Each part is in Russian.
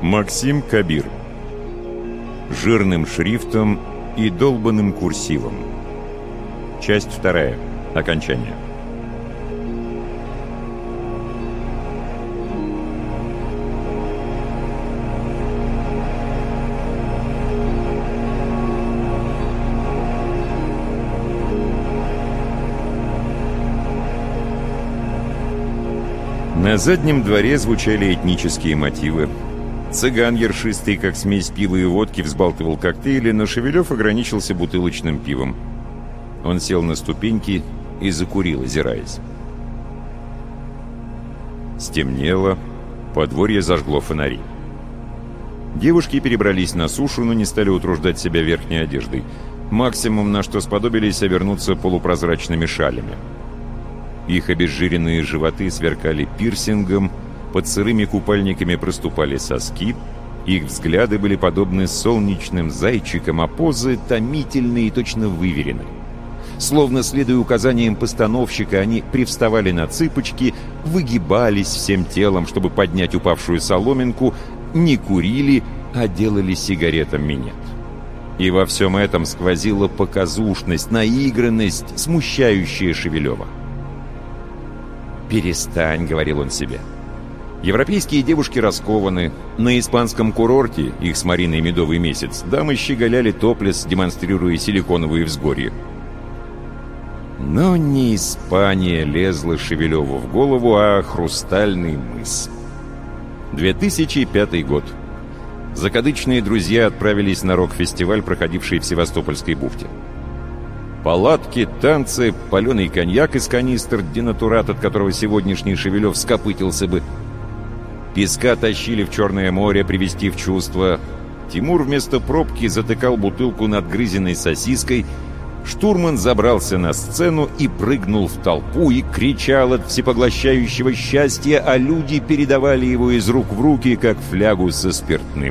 Максим Кабир. Жирным шрифтом и долбанным курсивом. Часть 2. Окончание. На заднем дворе звучали этнические мотивы. Цыган ершистый, как смесь пива и водки, взбалтывал коктейли, но Шевелев ограничился бутылочным пивом. Он сел на ступеньки и закурил, озираясь. Стемнело, подворье зажгло фонари. Девушки перебрались на сушу, но не стали утруждать себя верхней одеждой. Максимум, на что сподобились, обернуться полупрозрачными шалями. Их обезжиренные животы сверкали пирсингом, под сырыми купальниками проступали соски, их взгляды были подобны солнечным зайчикам, а позы томительные и точно выверены. Словно следуя указаниям постановщика, они привставали на цыпочки, выгибались всем телом, чтобы поднять упавшую соломинку, не курили, а делали сигаретам минет. И во всем этом сквозила показушность, наигранность, смущающая Шевелева. «Перестань», — говорил он себе. Европейские девушки раскованы. На испанском курорте, их с Мариной медовый месяц, дамы щеголяли топлес, демонстрируя силиконовые взгорья. Но не Испания лезла Шевелеву в голову, а Хрустальный мыс. 2005 год. Закадычные друзья отправились на рок-фестиваль, проходивший в Севастопольской бухте. Палатки, танцы, паленый коньяк из канистр, денатурат, от которого сегодняшний Шевелев скопытился бы. Песка тащили в Черное море, привести в чувство. Тимур вместо пробки затыкал бутылку надгрызенной сосиской. Штурман забрался на сцену и прыгнул в толпу, и кричал от всепоглощающего счастья, а люди передавали его из рук в руки, как флягу со спиртным.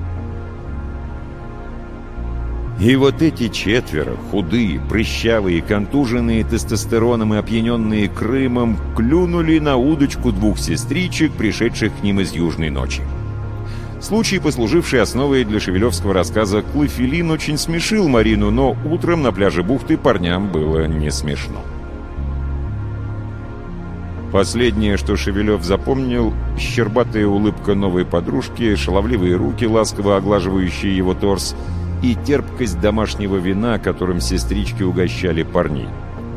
И вот эти четверо, худые, прыщавые, контуженные тестостероном и опьяненные Крымом, клюнули на удочку двух сестричек, пришедших к ним из Южной ночи. Случай, послуживший основой для шевелевского рассказа «Клофелин», очень смешил Марину, но утром на пляже бухты парням было не смешно. Последнее, что Шевелев запомнил, щербатая улыбка новой подружки, шаловливые руки, ласково оглаживающие его торс, и терпкость домашнего вина, которым сестрички угощали парней.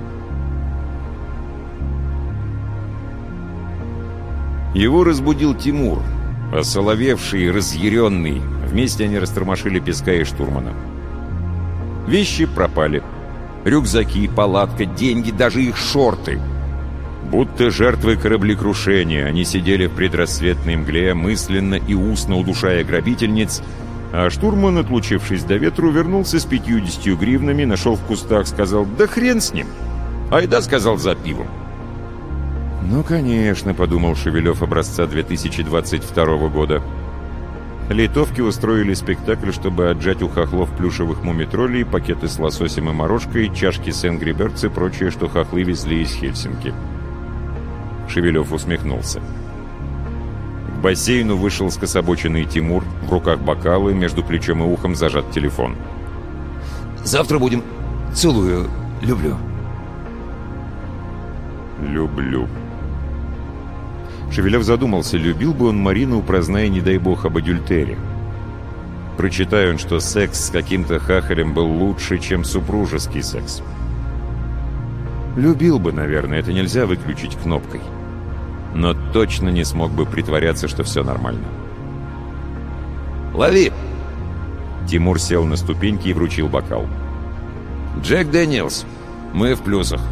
Его разбудил Тимур, осоловевший и разъяренный. Вместе они растормошили Песка и штурмана. Вещи пропали. Рюкзаки, палатка, деньги, даже их шорты. Будто жертвы кораблекрушения, они сидели в предрассветной мгле, мысленно и устно удушая грабительниц, а штурман, отлучившись до ветру, вернулся с 50 гривнами, нашел в кустах, сказал: «Да хрен с ним!» «Айда», — сказал, — «за пивом». «Ну, конечно», — подумал Шевелев образца 2022 года. Литовки устроили спектакль, чтобы отжать у хохлов плюшевых мумитролей, пакеты с лососем и морожкой, чашки с Энгри Бердс и прочее, что хохлы везли из Хельсинки. Шевелев усмехнулся. К бассейну вышел скособоченный Тимур, в руках бокалы, между плечом и ухом зажат телефон. «Завтра будем. Целую. Люблю». «Люблю». Шевелев задумался, любил бы он Марину, прозная, не дай бог, об адюльтере. Прочитая он, что секс с каким-то хахалем был лучше, чем супружеский секс. Любил бы, наверное, это нельзя выключить кнопкой. Но точно не смог бы притворяться, что все нормально. «Лови!» Тимур сел на ступеньки и вручил бокал. «Джек Дэниелс. Мы в плюсах».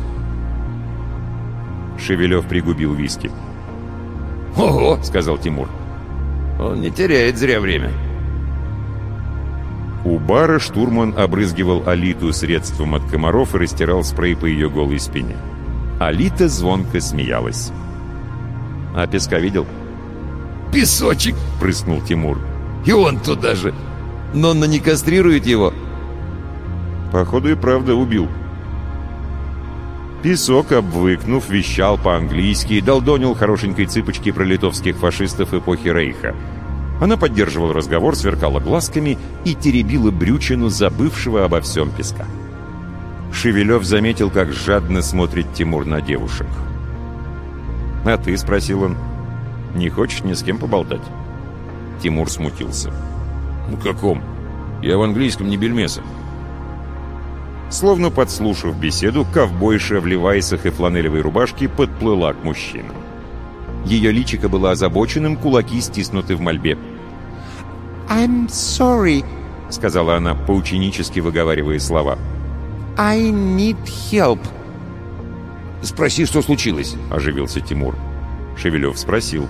Шевелев пригубил виски. «Ого!» — сказал Тимур. «Он не теряет зря время». У бара штурман обрызгивал Алиту средством от комаров и растирал спрей по ее голой спине. Алита звонко смеялась. «А Песка видел?» «Песочек!» — прыснул Тимур. «И он туда же! Нонна не кастрирует его?» «Походу и правда убил». Песок, обвыкнув, вещал по-английски и долдонил хорошенькой цыпочки про литовских фашистов эпохи Рейха. Она поддерживала разговор, сверкала глазками и теребила брючину забывшего обо всем песка. Шевелев заметил, как жадно смотрит Тимур на девушек. «А ты?» — спросил он. «Не хочешь ни с кем поболтать?» Тимур смутился. «Ну каком? Я в английском не бельмеса». Словно подслушав беседу, ковбойша в левайсах и фланелевой рубашке подплыла к мужчинам. Ее личико было озабоченным, кулаки стиснуты в мольбе. «I'm sorry», — сказала она, поученически выговаривая слова. «I need help». «Спроси, что случилось», — оживился Тимур. Шевелев спросил.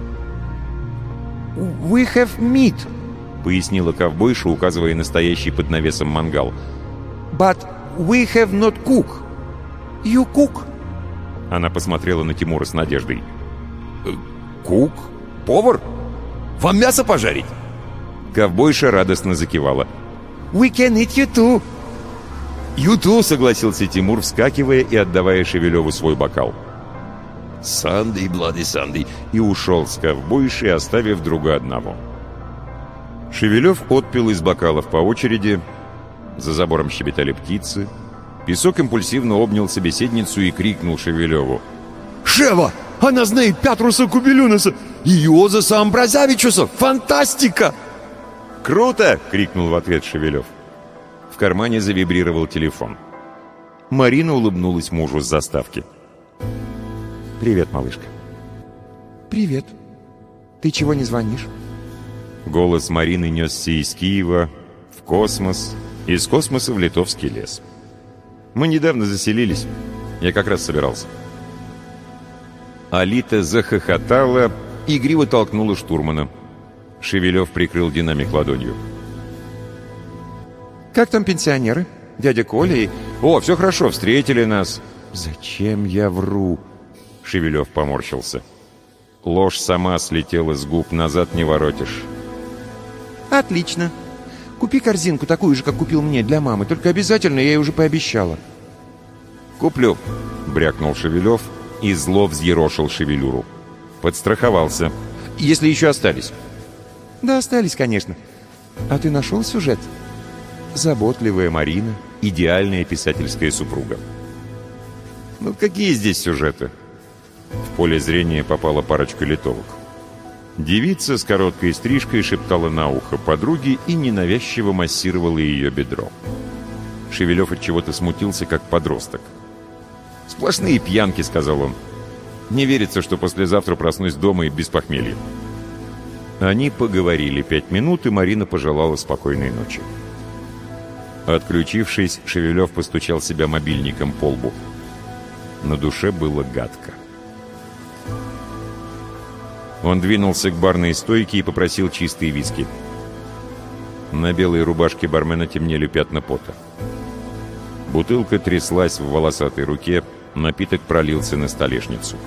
«We have meat», — пояснила ковбойша, указывая на стоящий под навесом мангал. «but we have not cook. You cook?» Она посмотрела на Тимура с надеждой. «Кук? Повар? Вам мясо пожарить?» Ковбойша радостно закивала. «We can eat you too». «Юту», — согласился Тимур, вскакивая и отдавая Шевелеву свой бокал. «Сандей, Блады Сандей», и ушел с ковбойшей, оставив друга одного. Шевелев отпил из бокалов по очереди. За забором щебетали птицы. Песок импульсивно обнял собеседницу и крикнул Шевелеву. «Шева! Она знает Пятруса Кубелюнаса и Иозаса Амбразявичуса! Фантастика!» «Круто!» — крикнул в ответ Шевелев. В кармане завибрировал телефон. Марина улыбнулась мужу с заставки. «Привет, малышка». «Привет. Ты чего не звонишь?» Голос Марины несся из Киева в космос, из космоса в Литовский лес. «Мы недавно заселились. Я как раз собирался». Алита захохотала, игриво толкнула штурмана. Шевелев прикрыл динамик ладонью. «Как там пенсионеры? Дядя Коля и...» «О, все хорошо, встретили нас». «Зачем я вру?» Шевелев поморщился. Ложь сама слетела с губ, назад не воротишь. «Отлично. Купи корзинку, такую же, как купил мне, для мамы. Только обязательно, я ей уже пообещала». «Куплю», — брякнул Шевелев и зло взъерошил шевелюру. Подстраховался. «Если еще остались». «Да, остались, конечно. А ты нашел сюжет?» Заботливая Марина, идеальная писательская супруга. Ну, какие здесь сюжеты? В поле зрения попала парочка литовок. Девица с короткой стрижкой шептала на ухо подруге и ненавязчиво массировала ее бедро. Шевелев от чего-то смутился, как подросток. «Сплошные пьянки», — сказал он. «Не верится, что послезавтра проснусь дома и без похмелья». Они поговорили 5 минут, и Марина пожелала спокойной ночи. Отключившись, Шевелев постучал себя мобильником по лбу. На душе было гадко. Он двинулся к барной стойке и попросил чистые виски. На белой рубашке бармена темнели пятна пота. Бутылка тряслась в волосатой руке, напиток пролился на столешницу.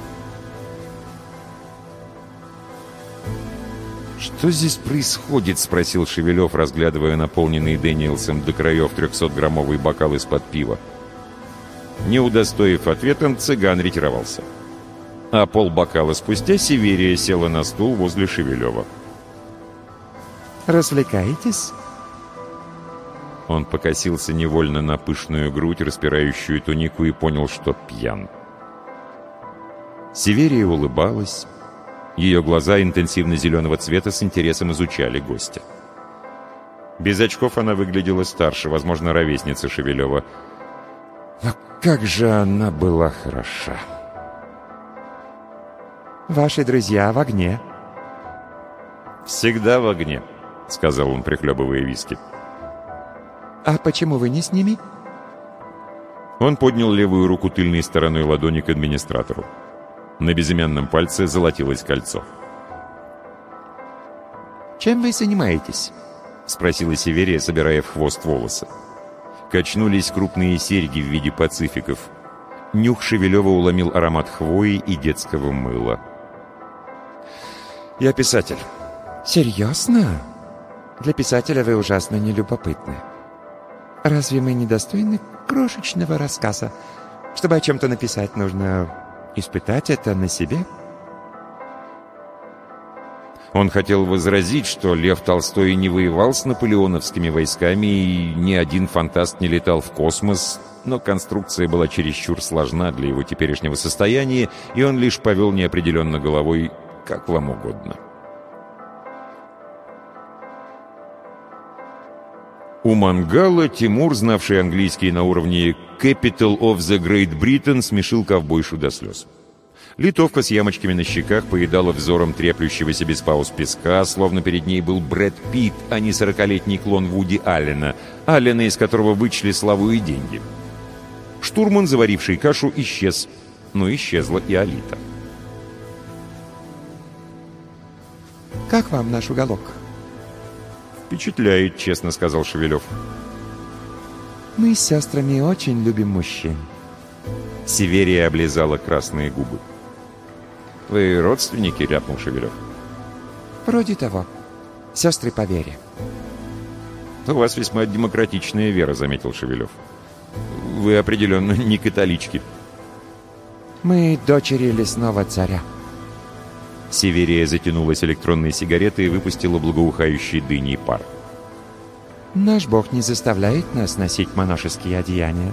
«Что здесь происходит?» — спросил Шевелев, разглядывая наполненный Дэниелсом до краев 300-граммовый бокал из-под пива. Не удостоив ответом, цыган ретировался. А полбокала спустя Северия села на стул возле Шевелева. «Развлекаетесь?» Он покосился невольно на пышную грудь, распирающую тунику, и понял, что пьян. Северия улыбалась. Ее глаза интенсивно-зеленого цвета с интересом изучали гостя. Без очков она выглядела старше, возможно, ровесница Шевелева. Но как же она была хороша! «Ваши друзья в огне». «Всегда в огне», — сказал он, прихлебывая виски. «А почему вы не с ними?» Он поднял левую руку тыльной стороной ладони к администратору. На безымянном пальце золотилось кольцо. «Чем вы занимаетесь?» — спросила Северия, собирая в хвост волосы. Качнулись крупные серьги в виде пацификов. Нюх Шевелева уломил аромат хвои и детского мыла. «Я писатель». «Серьезно? Для писателя вы ужасно нелюбопытны. Разве мы недостойны крошечного рассказа? Чтобы о чем-то написать, нужно испытать это на себе?» Он хотел возразить, что Лев Толстой не воевал с наполеоновскими войсками, и ни один фантаст не летал в космос, но конструкция была чересчур сложна для его теперешнего состояния, и он лишь повел неопределенно головой «как вам угодно». У мангала Тимур, знавший английский на уровне «Capital of the Great Britain», смешил ковбойшу до слез. Литовка с ямочками на щеках поедала взором треплющегося без пауз песка, словно перед ней был Брэд Питт, а не 40-летний клон Вуди Аллена, из которого вычли славу и деньги. Штурман, заваривший кашу, исчез, но исчезла и Алита. «Как вам наш уголок?» «Впечатляет», — честно сказал Шевелев. «Мы с сестрами очень любим мужчин». Северия облизала красные губы. «Вы родственники?» — рявкнул Шевелев. «Вроде того. Сестры по вере». «У вас весьма демократичная вера», — заметил Шевелев. «Вы определенно не католички». «Мы дочери лесного царя». Северия затянулась электронной сигаретой и выпустила благоухающий дыней пар. «Наш Бог не заставляет нас носить монашеские одеяния».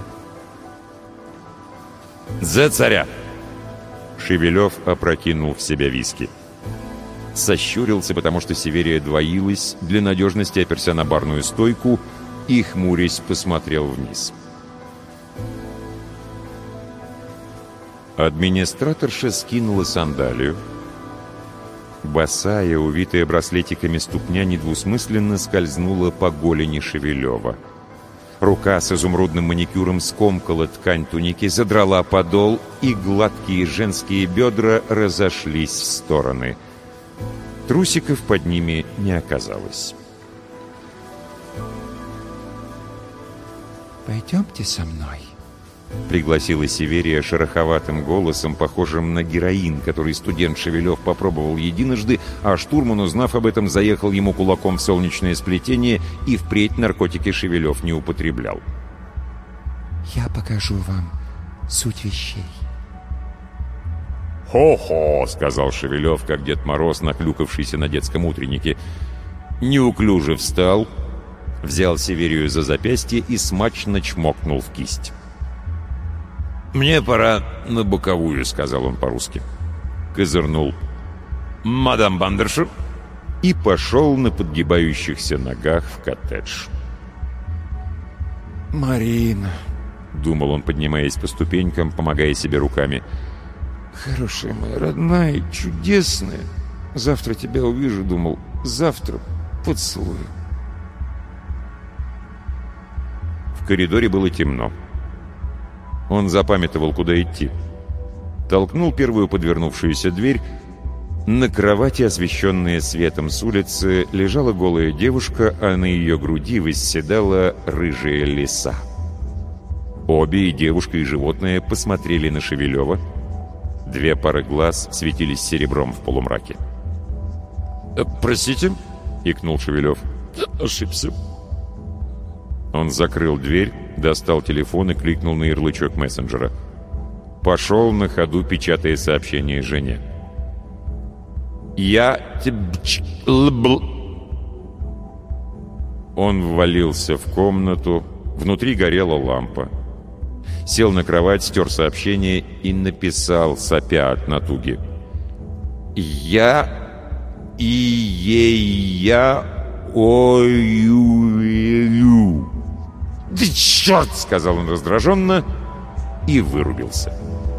«За царя!» Шевелев опрокинул в себя виски. Сощурился, потому что Северия двоилась, для надежности оперся на барную стойку и, хмурясь, посмотрел вниз. Администраторша скинула сандалию. Босая, увитая браслетиками ступня, недвусмысленно скользнула по голени Шевелева. Рука с изумрудным маникюром скомкала ткань туники, задрала подол, и гладкие женские бедра разошлись в стороны. Трусиков под ними не оказалось. «Пойдемте со мной», — пригласила Северия шероховатым голосом, похожим на героин, который студент Шевелев попробовал единожды, а штурман, узнав об этом, заехал ему кулаком в солнечное сплетение, и впредь наркотики Шевелев не употреблял. «Я покажу вам суть вещей». «Хо-хо», — сказал Шевелев, как Дед Мороз, наклюкавшийся на детском утреннике. Неуклюже встал, взял Северию за запястье и смачно чмокнул в кисть. «Мне пора на боковую», — сказал он по-русски. Козырнул. «Мадам Бандерша», и пошел на подгибающихся ногах в коттедж. «Марина», — думал он, поднимаясь по ступенькам, помогая себе руками. «Хорошая моя родная, чудесная. Завтра тебя увижу, думал. Завтра поцелую». В коридоре было темно. Он запамятовал, куда идти. Толкнул первую подвернувшуюся дверь. На кровати, освещенная светом с улицы, лежала голая девушка, а на ее груди восседала рыжая лиса. Обе, и девушка, и животное, посмотрели на Шевелева. Две пары глаз светились серебром в полумраке. «Простите?» — икнул Шевелев. «Ошибся». Он закрыл дверь, достал телефон и кликнул на ярлычок мессенджера. Пошел на ходу, печатая сообщение жене. «Я тебе...» Он ввалился в комнату, внутри горела лампа. Сел на кровать, стер сообщение и написал, сопя от натуги. «Я и ей я ой-ю-ю». «Да черт!» — сказал он раздраженно и вырубился.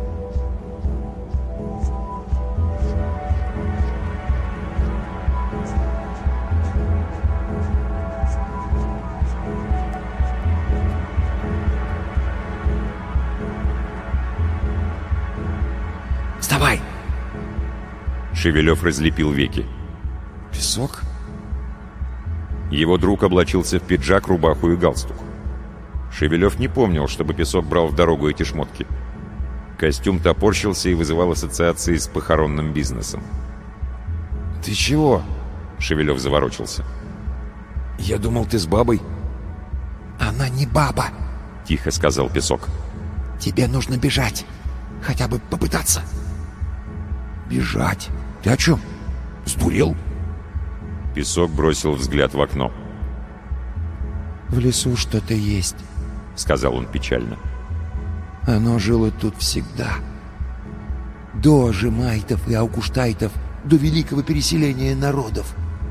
«Вставай!» Шевелев разлепил веки. «Песок?» Его друг облачился в пиджак, рубаху и галстук. Шевелев не помнил, чтобы Песок брал в дорогу эти шмотки. Костюм топорщился и вызывал ассоциации с похоронным бизнесом. «Ты чего?» — Шевелев заворочился. «Я думал, ты с бабой». «Она не баба», — тихо сказал Песок. «Тебе нужно бежать. Хотя бы попытаться». «Бежать? Ты о чем? Сдурел?» песок, бросил взгляд в окно. «В лесу что-то есть», — сказал он печально. «Оно жило тут всегда. До жемайтов и аукуштайтов, до великого переселения народов».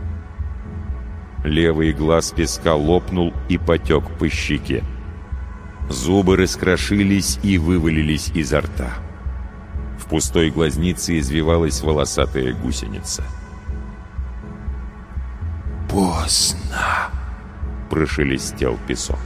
Левый глаз песка лопнул и потек по щеке. Зубы раскрошились и вывалились изо рта. В пустой глазнице извивалась волосатая гусеница. «Поздно», — прошелестел песок.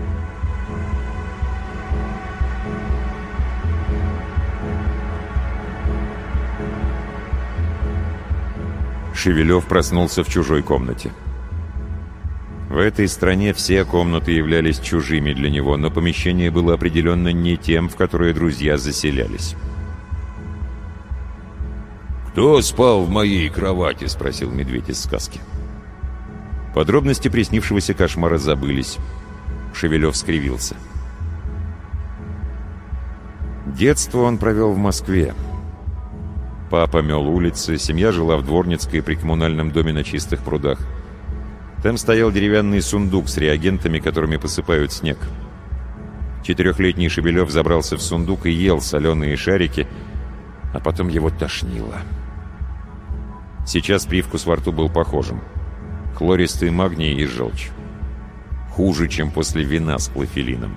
Шевелев проснулся в чужой комнате. В этой стране все комнаты являлись чужими для него, но помещение было определенно не тем, в которое друзья заселялись. «Кто спал в моей кровати?» — спросил медведь из сказки. Подробности приснившегося кошмара забылись. Шевелев скривился. Детство он провел в Москве. Папа мел улицы, семья жила в Дворницкой при коммунальном доме на Чистых прудах. Там стоял деревянный сундук с реагентами, которыми посыпают снег. 4-летний Шевелев забрался в сундук и ел соленые шарики, а потом его тошнило. Сейчас привкус во рту был похожим. Хлористый магний и желчь. Хуже, чем после вина с клофелином.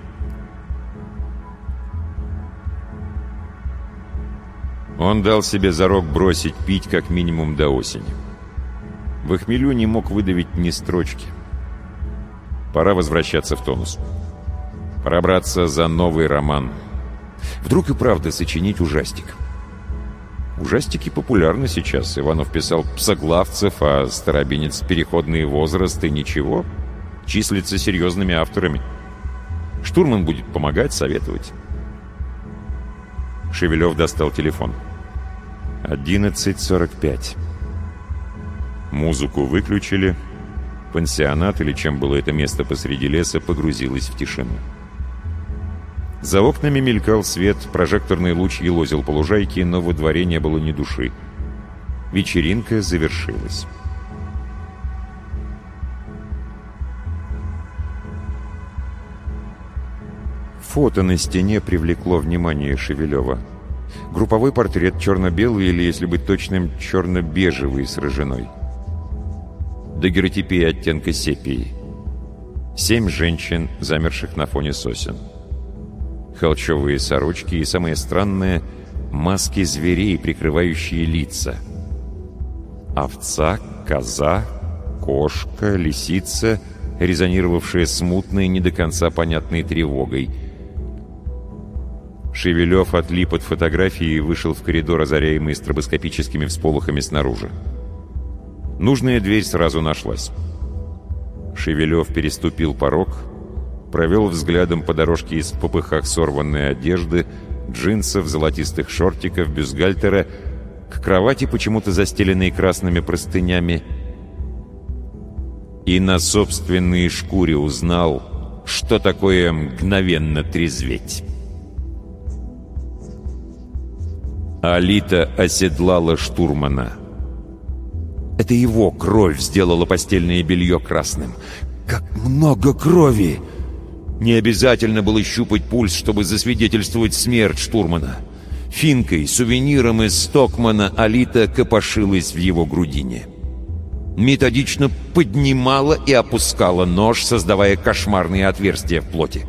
Он дал себе зарок бросить пить как минимум до осени. В хмелю не мог выдавить ни строчки. Пора возвращаться в тонус. Пора браться за новый роман. Вдруг и правда сочинить ужастик. Ужастики популярны сейчас. Иванов писал «Псоглавцев», а Старобинец «Переходный возраст» и ничего. Числится серьезными авторами. Штурман будет помогать, советовать. Шевелев достал телефон. 11:45. Музыку выключили. Пансионат, или чем было это место посреди леса, погрузилось в тишину. За окнами мелькал свет, прожекторный луч елозил по лужайке, но во дворе не было ни души. Вечеринка завершилась. Фото на стене привлекло внимание Шевелева. Групповой портрет черно-белый или, если быть точным, черно-бежевый с рыжиной. Дагеротипия оттенка сепии. 7 женщин, замерших на фоне сосен. Холщовые сорочки и, самое странное, маски зверей, прикрывающие лица. Овца, коза, кошка, лисица, резонировавшая смутной, не до конца понятной тревогой. Шевелев отлип от фотографии и вышел в коридор, озаряемый стробоскопическими всполохами снаружи. Нужная дверь сразу нашлась. Шевелев переступил порог, провел взглядом по дорожке из попыхах сорванной одежды, джинсов, золотистых шортиков, бюстгальтера, к кровати, почему-то застеленной красными простынями, и на собственной шкуре узнал, что такое мгновенно трезветь. Алита оседлала штурмана. Это его кровь сделала постельное белье красным. Как много крови! Не обязательно было щупать пульс, чтобы засвидетельствовать смерть штурмана. Финкой, сувениром из Стокмана Алита копошилась в его грудине. Методично поднимала и опускала нож, создавая кошмарные отверстия в плоти.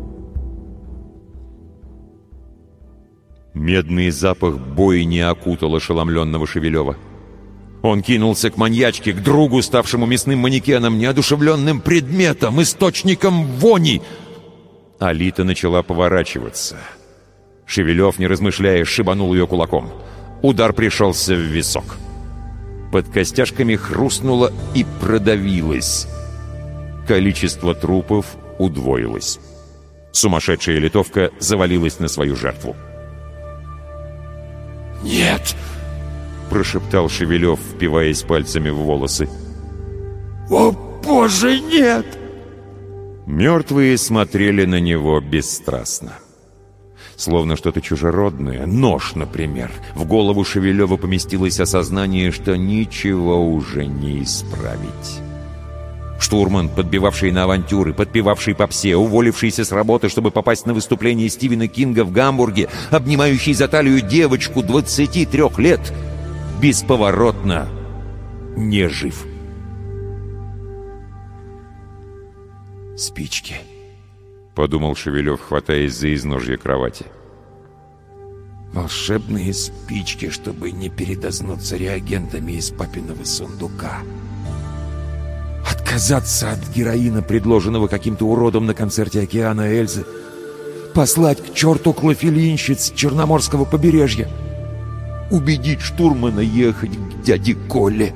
Медный запах бойни окутал ошеломленного Шевелева. Он кинулся к маньячке, к другу, ставшему мясным манекеном, неодушевленным предметом, источником вони. Алита начала поворачиваться. Шевелев, не размышляя, шибанул ее кулаком. Удар пришелся в висок. Под костяшками хрустнуло и продавилось. Количество трупов удвоилось. Сумасшедшая литовка завалилась на свою жертву. «Нет!» — прошептал Шевелев, впиваясь пальцами в волосы. «О, Боже, нет!» Мертвые смотрели на него бесстрастно. Словно что-то чужеродное, нож, например. В голову Шевелева поместилось осознание, что ничего уже не исправить. Штурман, подбивавший на авантюры, подпевавший попсе, уволившийся с работы, чтобы попасть на выступление Стивена Кинга в Гамбурге, обнимающий за талию девочку 23 лет, бесповоротно не жив. «Спички», — подумал Шевелев, хватаясь за изножье кровати. «Волшебные спички, чтобы не передознуться реагентами из папиного сундука. Отказаться от героина, предложенного каким-то уродом на концерте «Океана Эльзы». Послать к черту клофелинщиц Черноморского побережья. Убедить штурмана ехать к дяде Коле».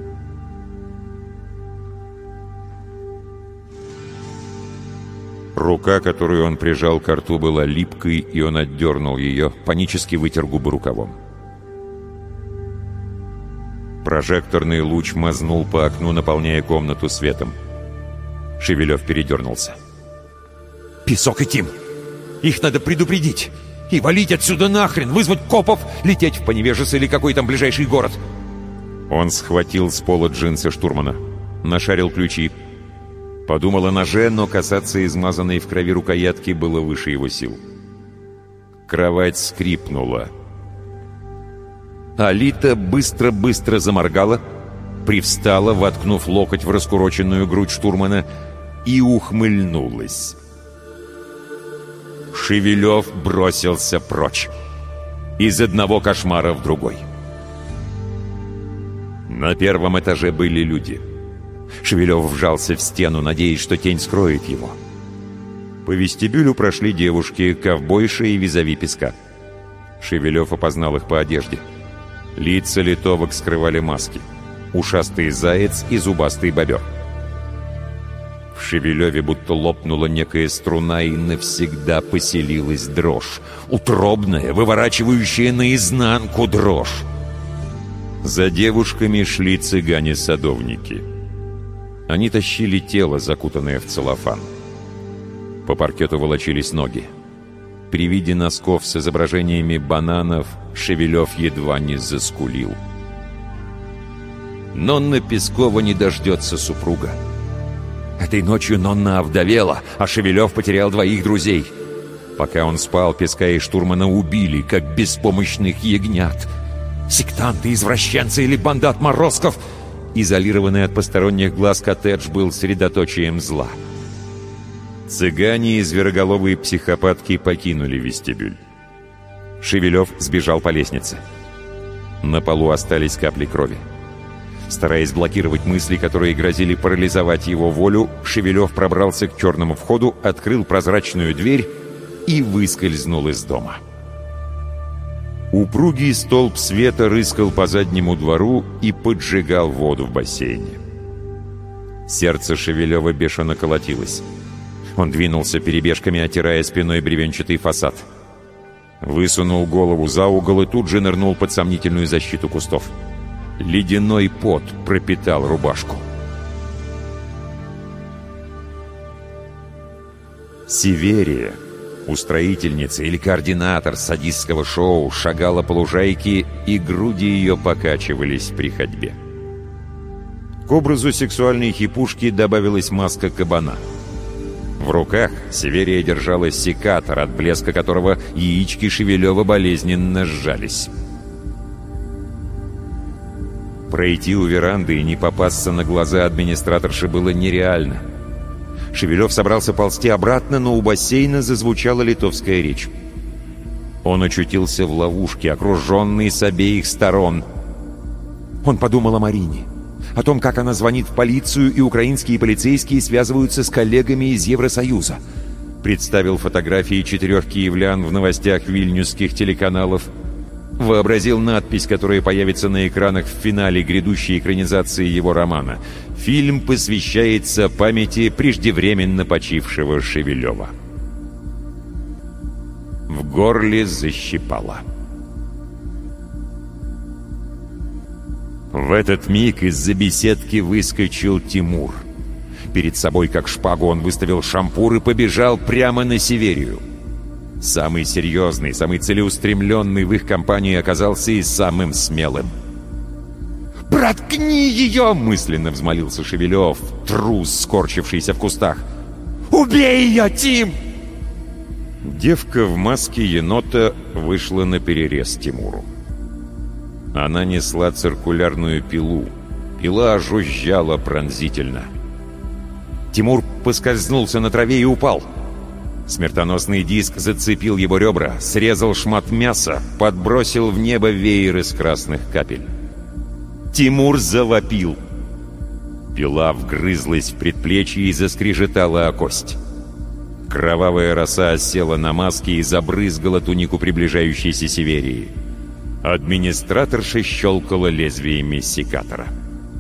Рука, которую он прижал к рту, была липкой, и он отдернул ее, панически вытер губы рукавом. Прожекторный луч мазнул по окну, наполняя комнату светом. Шевелев передернулся. «Песок и Тим! Их надо предупредить! И валить отсюда нахрен! Вызвать копов! Лететь в Поневежес или какой там ближайший город!» Он схватил с пола джинсы штурмана, нашарил ключи. Подумал о ноже, но касаться измазанной в крови рукоятки было выше его сил. Кровать скрипнула. Алита быстро-быстро заморгала, привстала, воткнув локоть в раскуроченную грудь штурмана, и ухмыльнулась. Шевелев бросился прочь. Из одного кошмара в другой. На первом этаже были люди. Шевелев вжался в стену, надеясь, что тень скроет его. По вестибюлю прошли девушки, ковбойша и визави песка. Шевелев опознал их по одежде. Лица литовок скрывали маски. Ушастый заяц и зубастый бобер. В Шевелеве будто лопнула некая струна, и навсегда поселилась дрожь. Утробная, выворачивающая наизнанку дрожь. За девушками шли цыгане-садовники. Они тащили тело, закутанное в целлофан. По паркету волочились ноги. При виде носков с изображениями бананов Шевелев едва не заскулил. Нонна Пескова не дождется супруга. Этой ночью Нонна овдовела, а Шевелев потерял 2 друзей. Пока он спал, Песка и штурмана убили, как беспомощных ягнят. Сектанты, извращенцы или банда отморозков. Изолированный от посторонних глаз коттедж был средоточием зла. Цыгане и звероголовые психопатки покинули вестибюль. Шевелев сбежал по лестнице. На полу остались капли крови. Стараясь блокировать мысли, которые грозили парализовать его волю, Шевелев пробрался к черному входу, открыл прозрачную дверь и выскользнул из дома. Упругий столб света рыскал по заднему двору и поджигал воду в бассейне. Сердце Шевелева бешено колотилось. Он двинулся перебежками, оттирая спиной бревенчатый фасад. Высунул голову за угол и тут же нырнул под сомнительную защиту кустов. Ледяной пот пропитал рубашку. Северия, устроительница или координатор садистского шоу, шагала по лужайке, и груди ее покачивались при ходьбе. К образу сексуальной хипушки добавилась маска кабана. В руках Северия держала секатор, от блеска которого яички Шевелева болезненно сжались. Пройти у веранды и не попасться на глаза администраторши было нереально. Шевелев собрался ползти обратно, но у бассейна зазвучала литовская речь. Он очутился в ловушке, окруженный с обеих сторон. Он подумал о Марине, о том, как она звонит в полицию, и украинские полицейские связываются с коллегами из Евросоюза. Представил фотографии 4 киевлян в новостях вильнюсских телеканалов. Вообразил надпись, которая появится на экранах в финале грядущей экранизации его романа. Фильм посвящается памяти преждевременно почившего Шевелева. В горле защипало. В этот миг из-за беседки выскочил Тимур. Перед собой, как шпагу, он выставил шампур и побежал прямо на Северию. Самый серьезный, самый целеустремленный в их компании оказался и самым смелым. «Проткни ее!» — мысленно взмолился Шевелев, трус, скорчившийся в кустах. «Убей ее, Тим!» Девка в маске енота вышла на перерез Тимуру. Она несла циркулярную пилу. Пила жужжала пронзительно. Тимур поскользнулся на траве и упал. Смертоносный диск зацепил его ребра, срезал шмат мяса, подбросил в небо веер из красных капель. Тимур завопил. Пила вгрызлась в предплечье и заскрежетала о кость. Кровавая роса осела на маске и забрызгала тунику приближающейся Северии. Администраторша щелкала лезвиями секатора.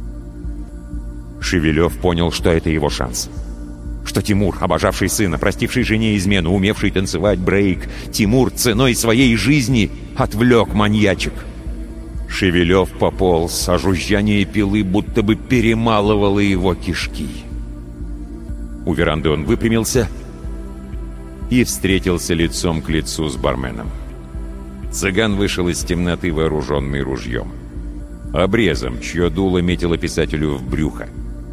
Шевелев понял, что это его шанс. Что Тимур, обожавший сына, простивший жене измену, умевший танцевать брейк, Тимур ценой своей жизни отвлек маньячек. Шевелев пополз, а жужжание пилы будто бы перемалывало его кишки. У веранды он выпрямился и встретился лицом к лицу с барменом. Цыган вышел из темноты, вооруженный ружьем. Обрезом, чье дуло метило писателю в брюхо.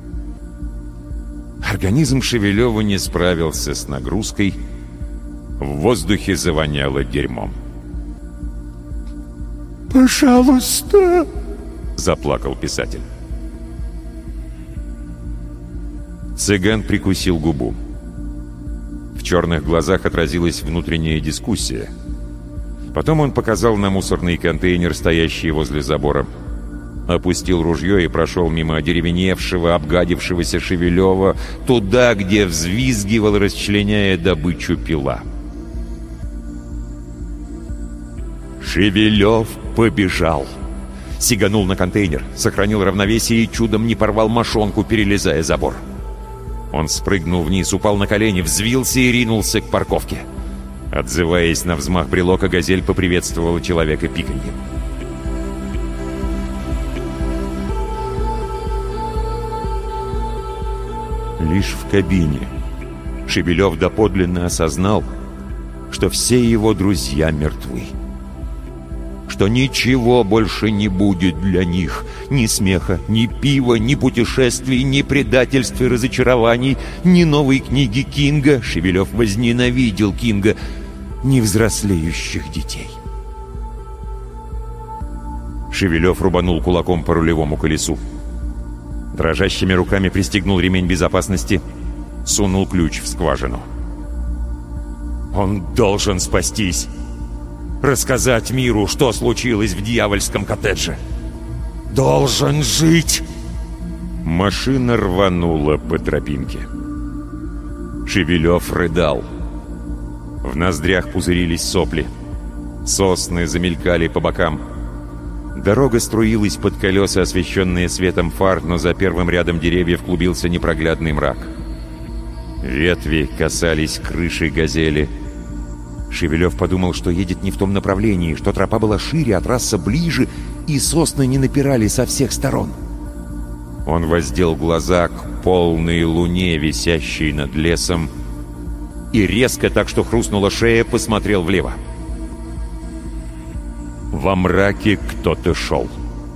Организм Шевелева не справился с нагрузкой. В воздухе завоняло дерьмом. «Пожалуйста!» — заплакал писатель. Цыган прикусил губу. В черных глазах отразилась внутренняя дискуссия. Потом он показал на мусорный контейнер, стоящий возле забора. Опустил ружье и прошел мимо одеревеневшего, обгадившегося Шевелева, туда, где взвизгивал, расчленяя добычу, пила. Шевелев побежал. Сиганул на контейнер, сохранил равновесие и чудом не порвал мошонку, перелезая забор. Он спрыгнул вниз, упал на колени, взвился и ринулся к парковке. Отзываясь на взмах брелока, «Газель» поприветствовала человека пиканьем. Лишь в кабине Шевелев доподлинно осознал, что все его друзья мертвы. Что ничего больше не будет для них. Ни смеха, ни пива, ни путешествий, ни предательств и разочарований, ни новой книги Кинга. Шевелев возненавидел Кинга. Ни взрослеющих детей. Шевелев рубанул кулаком по рулевому колесу. Дрожащими руками пристегнул ремень безопасности, сунул ключ в скважину. Он должен спастись. Рассказать миру, что случилось в дьявольском коттедже. Должен жить. Машина рванула по тропинке. Шевелев рыдал. В ноздрях пузырились сопли. Сосны замелькали по бокам. Дорога струилась под колеса, освещенные светом фар, но за первым рядом деревьев клубился непроглядный мрак. Ветви касались крыши «Газели». Шевелев подумал, что едет не в том направлении, что тропа была шире, а трасса ближе, и сосны не напирали со всех сторон. Он воздел глаза к полной луне, висящей над лесом, и резко, так что хрустнула шея, посмотрел влево. Во мраке кто-то шел.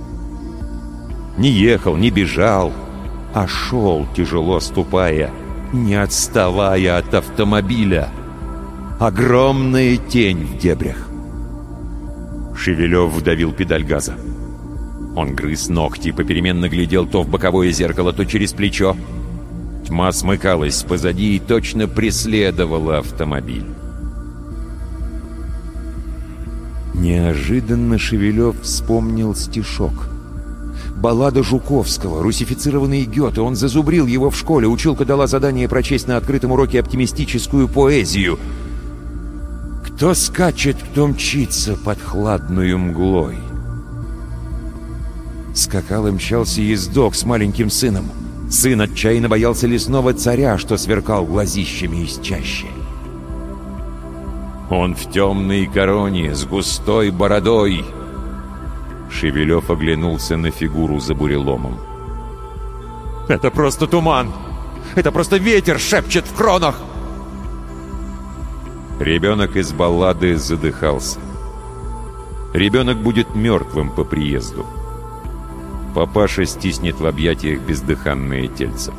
Не ехал, не бежал, а шел, тяжело ступая, не отставая от автомобиля. Огромная тень в дебрях. Шевелев вдавил педаль газа. Он грыз ногти, попеременно глядел то в боковое зеркало, то через плечо. Тьма смыкалась позади и точно преследовала автомобиль. Неожиданно Шевелев вспомнил стишок. Баллада Жуковского, русифицированный Гёте. Он зазубрил его в школе. Училка дала задание прочесть на открытом уроке оптимистическую поэзию. Кто скачет, кто мчится под хладную мглой. Скакал и мчался ездок с маленьким сыном. Сын отчаянно боялся лесного царя, что сверкал глазищами из чащи. Он в темной короне с густой бородой. Шевелев оглянулся на фигуру за буреломом. «Это просто туман! Это просто ветер шепчет в кронах!» Ребенок из баллады задыхался. Ребенок будет мертвым по приезду. Папаша стиснет в объятиях бездыханное тельце.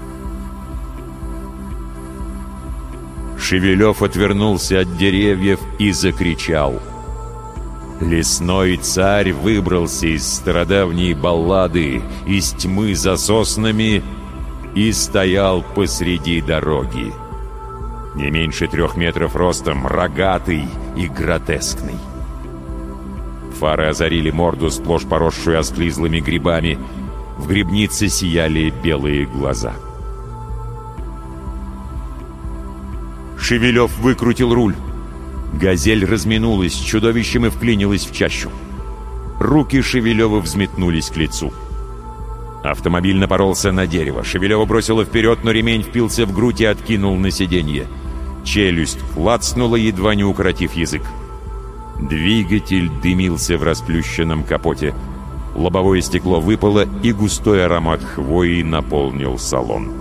Шевелев отвернулся от деревьев и закричал. Лесной царь выбрался из стародавней баллады, из тьмы за соснами, и стоял посреди дороги. Не меньше 3 метров ростом, рогатый и гротескный. Фары озарили морду, сплошь поросшую осклизлыми грибами. В грибнице сияли белые глаза. Шевелев выкрутил руль. «Газель» разминулась с чудовищем и вклинилась в чащу. Руки Шевелева взметнулись к лицу. Автомобиль напоролся на дерево. Шевелева бросило вперед, но ремень впился в грудь и откинул на сиденье. Челюсть клацнула, едва не укоротив язык. Двигатель дымился в расплющенном капоте. Лобовое стекло выпало, и густой аромат хвои наполнил салон.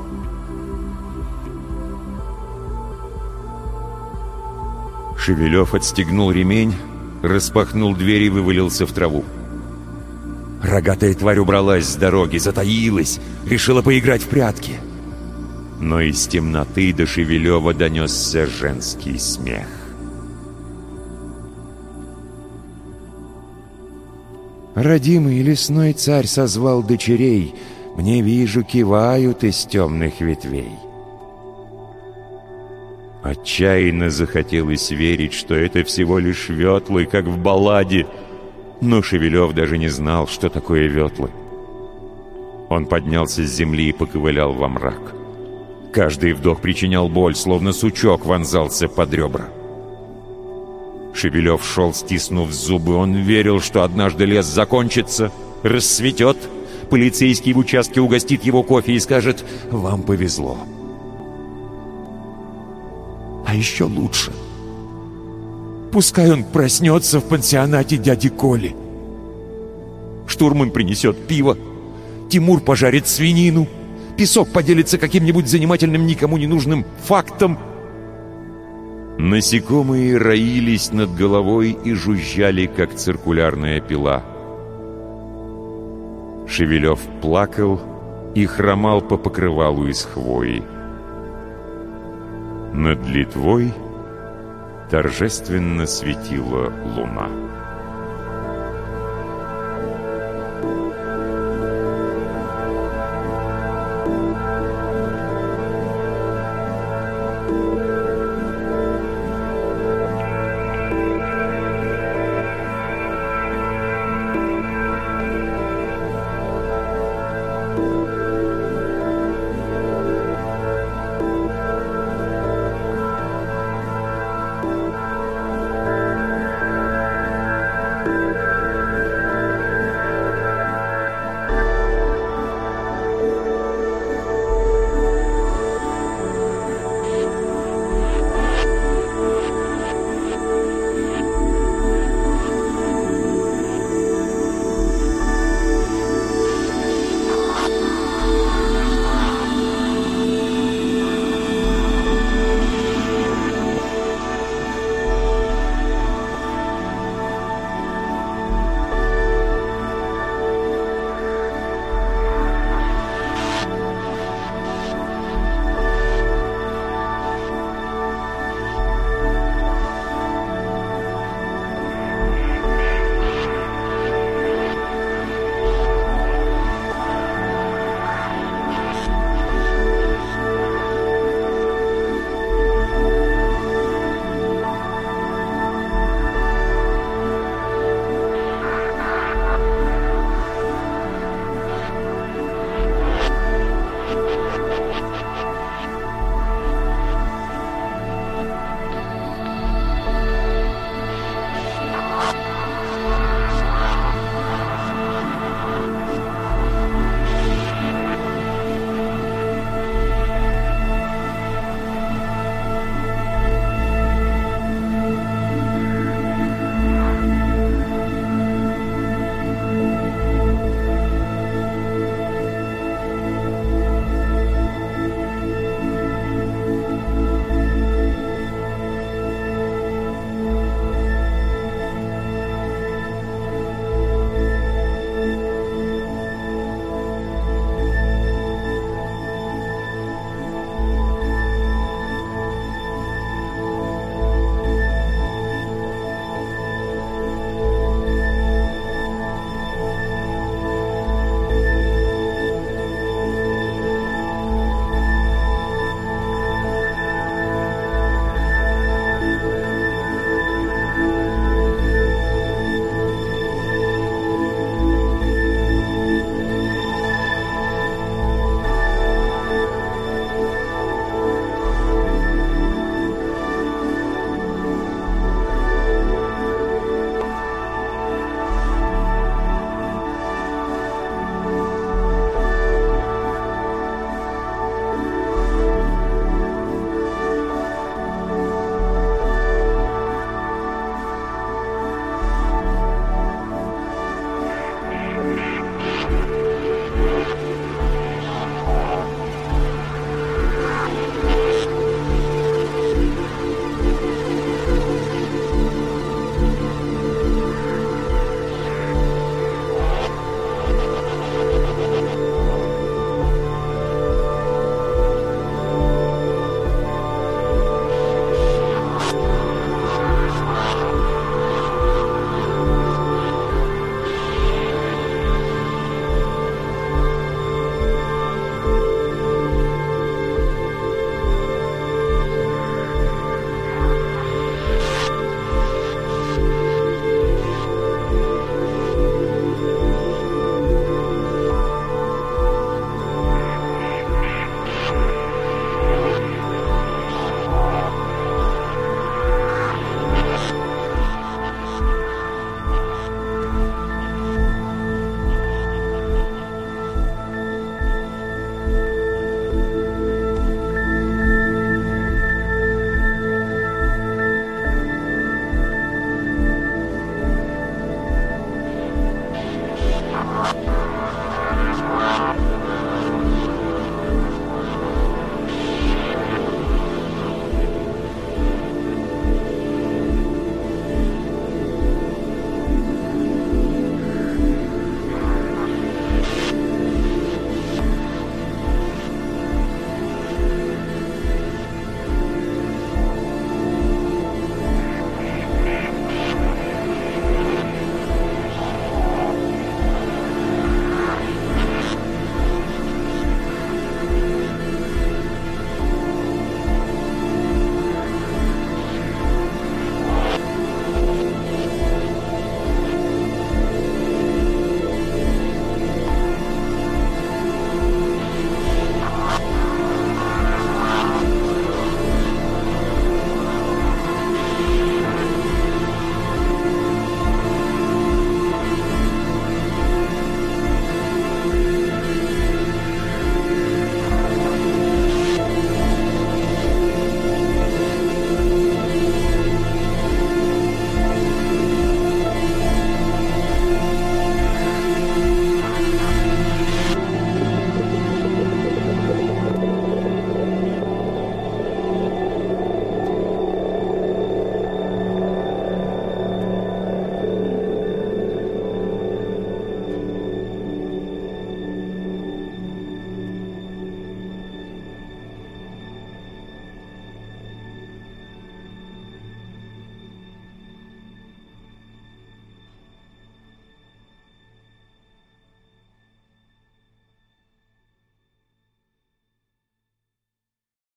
Шевелев отстегнул ремень, распахнул дверь и вывалился в траву. Рогатая тварь убралась с дороги, затаилась, решила поиграть в прятки. Но из темноты до Шевелева донесся женский смех. Родимый лесной царь созвал дочерей, мне, вижу, кивают из темных ветвей. Отчаянно захотелось верить, что это всего лишь ветлы, как в балладе, но Шевелев даже не знал, что такое ветлы. Он поднялся с земли и поковылял во мрак. Каждый вдох причинял боль, словно сучок вонзался под ребра. Шевелев шел, стиснув зубы. Он верил, что однажды лес закончится, рассветет, полицейский в участке угостит его кофе и скажет: «Вам повезло». А еще лучше. Пускай он проснется в пансионате дяди Коли. Штурман принесет пиво, Тимур пожарит свинину, Песок поделится каким-нибудь занимательным, никому не нужным фактом. Насекомые роились над головой и жужжали, как циркулярная пила. Шевелев плакал и хромал по покрывалу из хвои. Над Литвой торжественно светила луна.